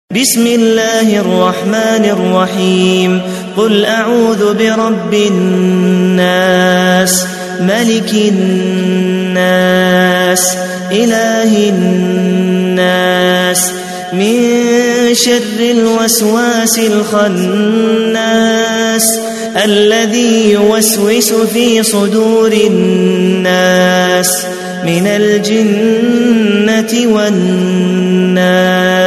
بسم الله الرحمن الرحيم قل أعوذ برب الناس ملك الناس إله الناس من شر الوسواس الخناس الذي يوسوس في صدور الناس من الجنة والناس.